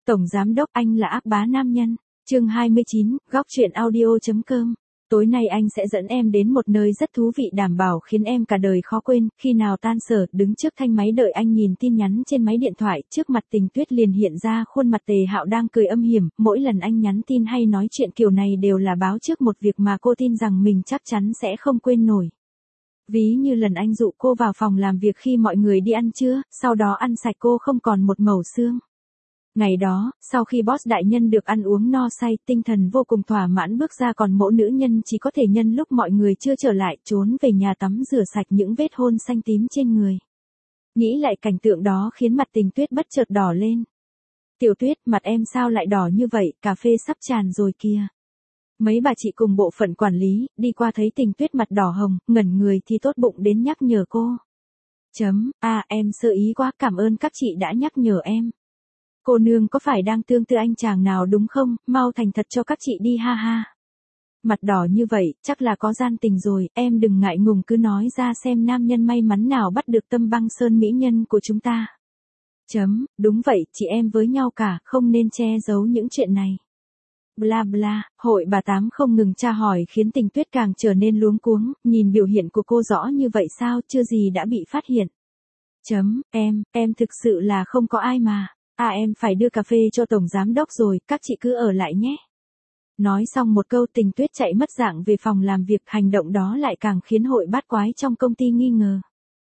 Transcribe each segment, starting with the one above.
Tổng giám đốc, anh là ác bá nam nhân. Chương 29, góc truyện audio.com. Tối nay anh sẽ dẫn em đến một nơi rất thú vị, đảm bảo khiến em cả đời khó quên. Khi nào tan sở, đứng trước thanh máy đợi anh nhìn tin nhắn trên máy điện thoại, trước mặt Tình Tuyết liền hiện ra khuôn mặt Tề Hạo đang cười âm hiểm. Mỗi lần anh nhắn tin hay nói chuyện kiểu này đều là báo trước một việc mà cô tin rằng mình chắc chắn sẽ không quên nổi. Ví như lần anh dụ cô vào phòng làm việc khi mọi người đi ăn trưa, sau đó ăn sạch cô không còn một mẩu xương. Ngày đó, sau khi boss đại nhân được ăn uống no say, tinh thần vô cùng thỏa mãn bước ra, còn mỗ nữ nhân chỉ có thể nhân lúc mọi người chưa trở lại, trốn về nhà tắm rửa sạch những vết hôn xanh tím trên người. Nghĩ lại cảnh tượng đó khiến mặt Tình Tuyết bất chợt đỏ lên. Tiểu Tuyết, mặt em sao lại đỏ như vậy, cà phê sắp tràn rồi kìa. Mấy bà chị cùng bộ phận quản lý, đi qua thấy Tình Tuyết mặt đỏ hồng, ngẩn người thì tốt bụng đến nhắc nhở cô. Em sơ ý quá, cảm ơn các chị đã nhắc nhở em. Cô nương có phải đang tương tư anh chàng nào đúng không, mau thành thật cho các chị đi ha ha. Mặt đỏ như vậy, chắc là có gian tình rồi, em đừng ngại ngùng cứ nói ra xem nam nhân may mắn nào bắt được tâm băng sơn mỹ nhân của chúng ta. Đúng vậy, chị em với nhau cả, không nên che giấu những chuyện này. Bla bla, hội bà Tám không ngừng tra hỏi khiến Tình Tuyết càng trở nên luống cuống, nhìn biểu hiện của cô rõ như vậy sao, chưa gì đã bị phát hiện. Em thực sự là không có ai mà. Em phải đưa cà phê cho tổng giám đốc rồi, các chị cứ ở lại nhé. Nói xong một câu, Tình Tuyết chạy mất dạng về phòng làm việc, hành động đó lại càng khiến hội bát quái trong công ty nghi ngờ.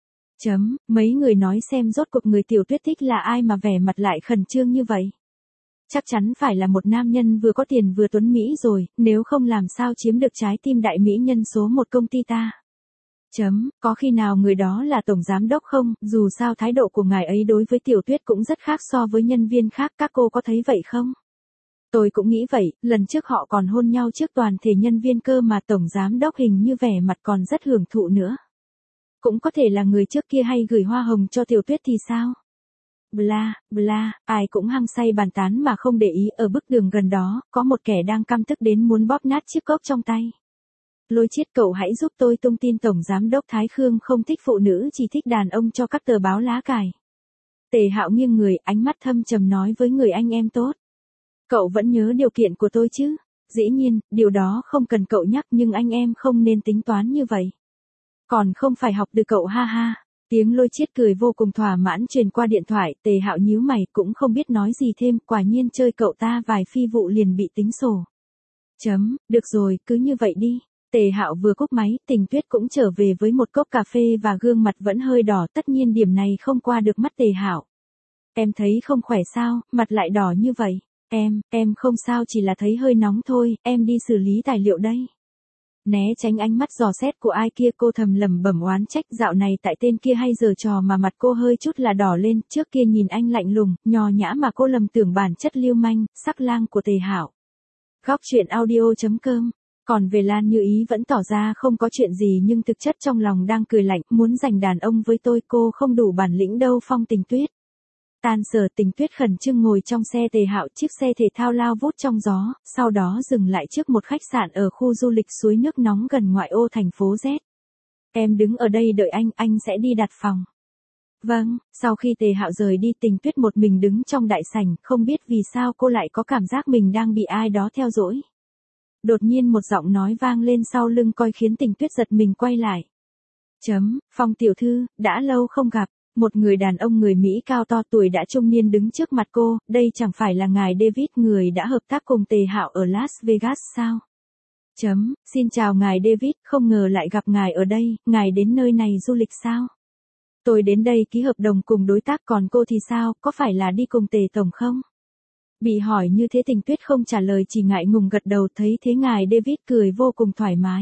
Mấy người nói xem rốt cuộc người Tiểu Tuyết thích là ai mà vẻ mặt lại khẩn trương như vậy. Chắc chắn phải là một nam nhân vừa có tiền vừa tuấn Mỹ rồi, nếu không làm sao chiếm được trái tim đại mỹ nhân số một công ty ta. Có khi nào người đó là tổng giám đốc không, dù sao thái độ của ngài ấy đối với Tiểu Tuyết cũng rất khác so với nhân viên khác, các cô có thấy vậy không? Tôi cũng nghĩ vậy, lần trước họ còn hôn nhau trước toàn thể nhân viên cơ mà, tổng giám đốc hình như vẻ mặt còn rất hưởng thụ nữa. Cũng có thể là người trước kia hay gửi hoa hồng cho Tiểu Tuyết thì sao? Bla bla, ai cũng hăng say bàn tán mà không để ý, ở bức tường gần đó, có một kẻ đang căm tức đến muốn bóp nát chiếc cốc trong tay. Lôi Chiết, cậu hãy giúp tôi tung tin tổng giám đốc Thái Khương không thích phụ nữ, chỉ thích đàn ông cho các tờ báo lá cải. Tề Hạo nghiêng người, ánh mắt thâm trầm nói với người anh em tốt. Cậu vẫn nhớ điều kiện của tôi chứ? Dĩ nhiên, điều đó không cần cậu nhắc, nhưng anh em không nên tính toán như vậy. Còn không phải học từ cậu ha ha. Tiếng Lôi Chiết cười vô cùng thỏa mãn truyền qua điện thoại, Tề Hạo nhíu mày cũng không biết nói gì thêm, quả nhiên chơi cậu ta vài phi vụ liền bị tính sổ. Được rồi, cứ như vậy đi. Tề Hạo vừa cúp máy, Tình Tuyết cũng trở về với một cốc cà phê và gương mặt vẫn hơi đỏ, tất nhiên điểm này không qua được mắt Tề Hạo. Em thấy không khỏe sao, mặt lại đỏ như vậy. Em không sao, chỉ là thấy hơi nóng thôi, em đi xử lý tài liệu đây. Né tránh ánh mắt dò xét của ai kia, cô thầm lẩm bẩm oán trách, dạo này tại tên kia hay giở trò mà mặt cô hơi chút là đỏ lên, trước kia nhìn anh lạnh lùng, nho nhã mà cô lầm tưởng bản chất lưu manh, sắc lang của Tề Hạo. Góc truyện audio.com. Còn về Lan Như Ý vẫn tỏ ra không có chuyện gì nhưng thực chất trong lòng đang cười lạnh, muốn giành đàn ông với tôi, cô không đủ bản lĩnh đâu. Phong Tình Tuyết. Tan sở, Tình Tuyết khẩn trương ngồi trong xe Tề Hạo, chiếc xe thể thao lao vút trong gió, sau đó dừng lại trước một khách sạn ở khu du lịch suối nước nóng gần ngoại ô thành phố Z. Em đứng ở đây đợi anh sẽ đi đặt phòng. Vâng, sau khi Tề Hạo rời đi, Tình Tuyết một mình đứng trong đại sảnh, không biết vì sao cô lại có cảm giác mình đang bị ai đó theo dõi. Đột nhiên một giọng nói vang lên sau lưng coi khiến Tình Tuyết giật mình quay lại. Phong tiểu thư, đã lâu không gặp. Một người đàn ông người Mỹ cao to tuổi đã trung niên đứng trước mặt cô, đây chẳng phải là ngài David, người đã hợp tác cùng Tề Hạo ở Las Vegas sao? Xin chào ngài David, không ngờ lại gặp ngài ở đây, ngài đến nơi này du lịch sao? Tôi đến đây ký hợp đồng cùng đối tác, còn cô thì sao, có phải là đi cùng Tề tổng không? Bị hỏi như thế, Tình Tuyết không trả lời, chỉ ngại ngùng gật đầu, thấy thế ngài David cười vô cùng thoải mái.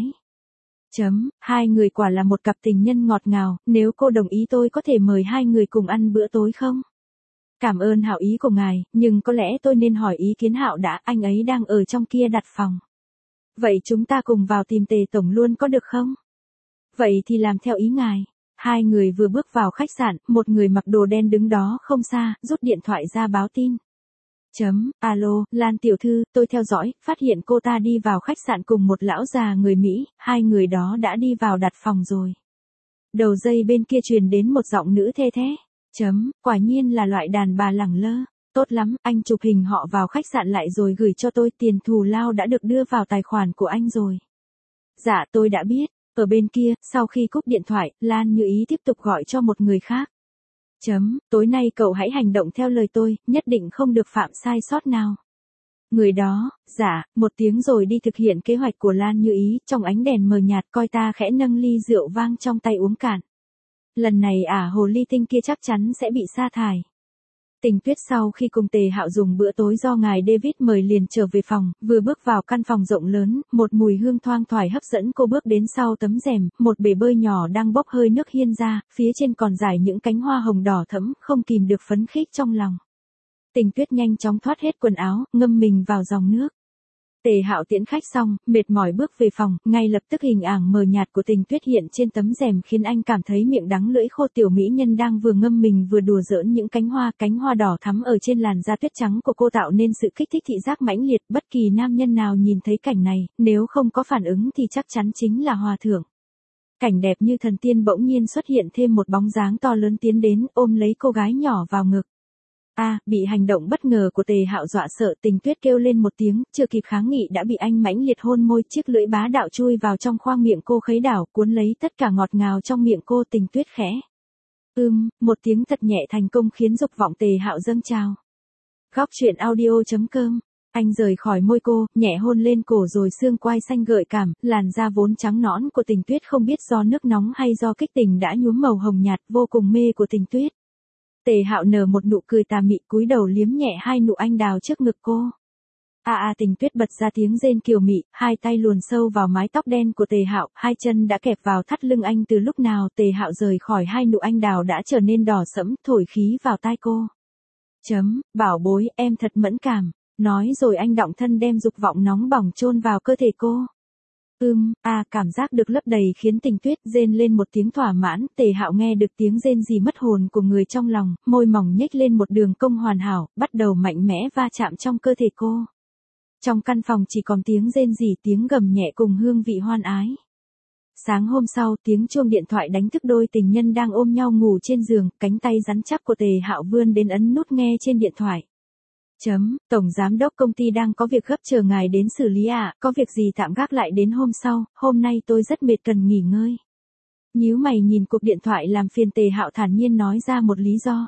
Hai người quả là một cặp tình nhân ngọt ngào, nếu cô đồng ý tôi có thể mời hai người cùng ăn bữa tối không? Cảm ơn hảo ý của ngài, nhưng có lẽ tôi nên hỏi ý kiến Hạo đã, anh ấy đang ở trong kia đặt phòng. Vậy chúng ta cùng vào tìm Tề tổng luôn có được không? Vậy thì làm theo ý ngài. Hai người vừa bước vào khách sạn, một người mặc đồ đen đứng đó không xa, rút điện thoại ra báo tin. Alo, Lan tiểu thư, tôi theo dõi, phát hiện cô ta đi vào khách sạn cùng một lão già người Mỹ, hai người đó đã đi vào đặt phòng rồi. Đầu dây bên kia truyền đến một giọng nữ the thé. Quả nhiên là loại đàn bà lẳng lơ. Tốt lắm, anh chụp hình họ vào khách sạn lại rồi gửi cho tôi, tiền thù lao đã được đưa vào tài khoản của anh rồi. Dạ tôi đã biết. Ở bên kia, sau khi cúp điện thoại, Lan Như Ý tiếp tục gọi cho một người khác. Tối nay cậu hãy hành động theo lời tôi, nhất định không được phạm sai sót nào. Người đó, dạ, một tiếng rồi đi thực hiện kế hoạch của Lan Như Ý, trong ánh đèn mờ nhạt coi ta khẽ nâng ly rượu vang trong tay uống cạn. Lần này hồ ly tinh kia chắc chắn sẽ bị sa thải. Tình Tuyết sau khi cùng Tề Hạo dùng bữa tối do ngài David mời liền trở về phòng, vừa bước vào căn phòng rộng lớn, một mùi hương thoang thoải hấp dẫn cô bước đến sau tấm rèm, một bể bơi nhỏ đang bốc hơi nước hiên ra, phía trên còn rải những cánh hoa hồng đỏ thẫm, không kìm được phấn khích trong lòng. Tình Tuyết nhanh chóng thoát hết quần áo, ngâm mình vào dòng nước. Tề Hạo tiễn khách xong, mệt mỏi bước về phòng, ngay lập tức hình ảng mờ nhạt của Tình Tuyết hiện trên tấm rèm khiến anh cảm thấy miệng đắng lưỡi khô. Tiểu mỹ nhân đang vừa ngâm mình vừa đùa giỡn những cánh hoa đỏ thắm ở trên làn da tuyết trắng của cô tạo nên sự kích thích thị giác mãnh liệt. Bất kỳ nam nhân nào nhìn thấy cảnh này, nếu không có phản ứng thì chắc chắn chính là hòa thượng. Cảnh đẹp như thần tiên bỗng nhiên xuất hiện thêm một bóng dáng to lớn tiến đến, ôm lấy cô gái nhỏ vào ngực. Bị hành động bất ngờ của Tề Hạo dọa sợ, Tình Tuyết kêu lên một tiếng, chưa kịp kháng nghị đã bị anh mãnh liệt hôn môi, chiếc lưỡi bá đạo chui vào trong khoang miệng cô khấy đảo, cuốn lấy tất cả ngọt ngào trong miệng cô. Tình Tuyết khẽ. Một tiếng thật nhẹ thành công khiến dục vọng Tề Hạo dâng trào. Góc truyện audio.com. Anh rời khỏi môi cô, nhẹ hôn lên cổ rồi xương quai xanh gợi cảm, làn da vốn trắng nõn của Tình Tuyết không biết do nước nóng hay do kích tình đã nhuốm màu hồng nhạt, vô cùng mê của Tình Tuyết. Tề Hạo nở một nụ cười tà mị, cúi đầu liếm nhẹ hai nụ anh đào trước ngực cô. Tình Tuyết bật ra tiếng rên kiều mị, hai tay luồn sâu vào mái tóc đen của Tề Hạo, hai chân đã kẹp vào thắt lưng anh từ lúc nào. Tề Hạo rời khỏi hai nụ anh đào đã trở nên đỏ sẫm, thổi khí vào tai cô. Bảo bối, em thật mẫn cảm. Nói rồi anh đọng thân đem dục vọng nóng bỏng chôn vào cơ thể cô. Cảm giác được lấp đầy khiến Tình Tuyết rên lên một tiếng thỏa mãn. Tề Hạo nghe được tiếng rên rỉ mất hồn của người trong lòng, môi mỏng nhếch lên một đường cong hoàn hảo, bắt đầu mạnh mẽ va chạm trong cơ thể cô. Trong căn phòng chỉ còn tiếng rên rỉ, tiếng gầm nhẹ cùng hương vị hoan ái. Sáng hôm sau, tiếng chuông điện thoại đánh thức đôi tình nhân đang ôm nhau ngủ trên giường, cánh tay rắn chắc của Tề Hạo vươn đến ấn nút nghe trên điện thoại. Tổng giám đốc công ty đang có việc gấp chờ ngài đến xử lý có việc gì tạm gác lại đến hôm sau, hôm nay tôi rất mệt cần nghỉ ngơi. Nhíu mày nhìn cuộc điện thoại làm phiền, Tề Hạo thản nhiên nói ra một lý do.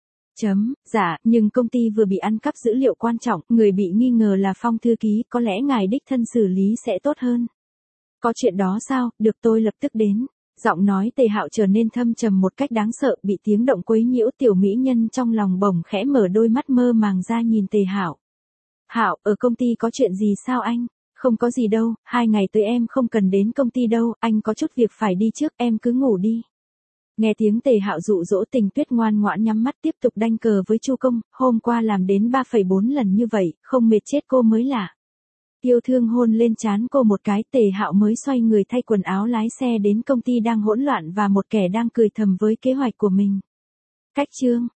Dạ, nhưng công ty vừa bị ăn cắp dữ liệu quan trọng, người bị nghi ngờ là Phong thư ký, có lẽ ngài đích thân xử lý sẽ tốt hơn. Có chuyện đó sao, được tôi lập tức đến. Giọng nói Tề Hạo trở nên thâm trầm một cách đáng sợ, bị tiếng động quấy nhiễu. Tiểu mỹ nhân trong lòng bỗng khẽ mở đôi mắt mơ màng ra nhìn Tề Hạo. Hạo, ở công ty có chuyện gì sao anh? Không có gì đâu, 2 ngày tới em không cần đến công ty đâu, anh có chút việc phải đi trước, em cứ ngủ đi. Nghe tiếng Tề Hạo dụ dỗ, Tình Tuyết ngoan ngoãn nhắm mắt tiếp tục đanh cờ với Chu Công, hôm qua làm đến 3,4 lần như vậy, không mệt chết cô mới lạ. Yêu thương hôn lên trán cô một cái, Tề Hạo mới xoay người thay quần áo lái xe đến công ty đang hỗn loạn và một kẻ đang cười thầm với kế hoạch của mình. Cách chương